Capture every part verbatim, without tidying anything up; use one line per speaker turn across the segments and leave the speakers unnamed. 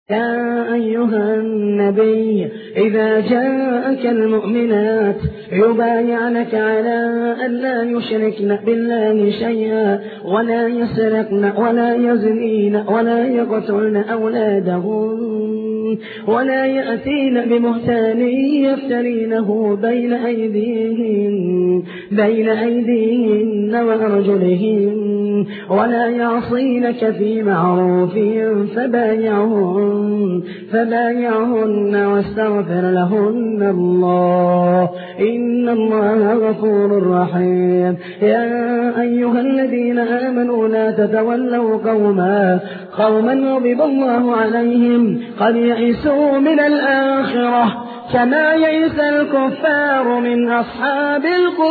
يا أيها النبي إذا جاءك المؤمنات يبايعنك على أن لا يشركن بالله شيئا ولا يسرقن ولا يزنين ولا يقتلن أولادهن ولا يأتين بمهتان يفترينه بين أيديهن بين أيديهن وأرجلهن ولا يعصينك في معروف فبايعهن فبايعهن واستغفر لهن الله إن الله غفور رحيم. يا أيها الذين آمنوا لا تتولوا قوما قوما غضب الله عليهم قد يئسوا من الآخرة كما يئس الكفار من أصحاب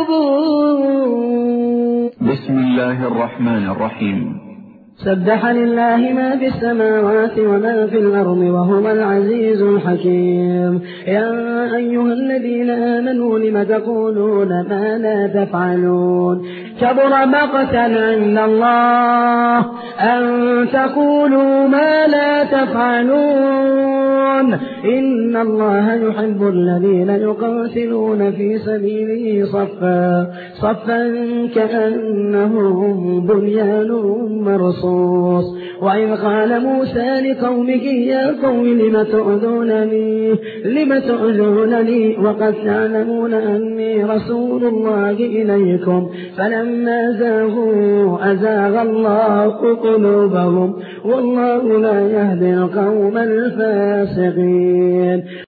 القبور.
بسم الله الرحمن الرحيم.
سبح لله ما في السماوات وما في الأرض وهو العزيز الحكيم. يا أيها الذين آمنوا لم تقولون ما لا تفعلون كبر مقتا عند الله أن تقولوا ما لا تفعلون إن الله يحب الذين يقاتلون في سبيله صفا صفا كأنهم بنيان مرصوص. وإذ قال موسى لقومه يا قوم لم تؤذونني لم تؤذونني وقد تعلمون أني رسول الله إليكم فلما زاغوا أزاغ الله قلوبهم والله لا يهدي القوم الفاسقين.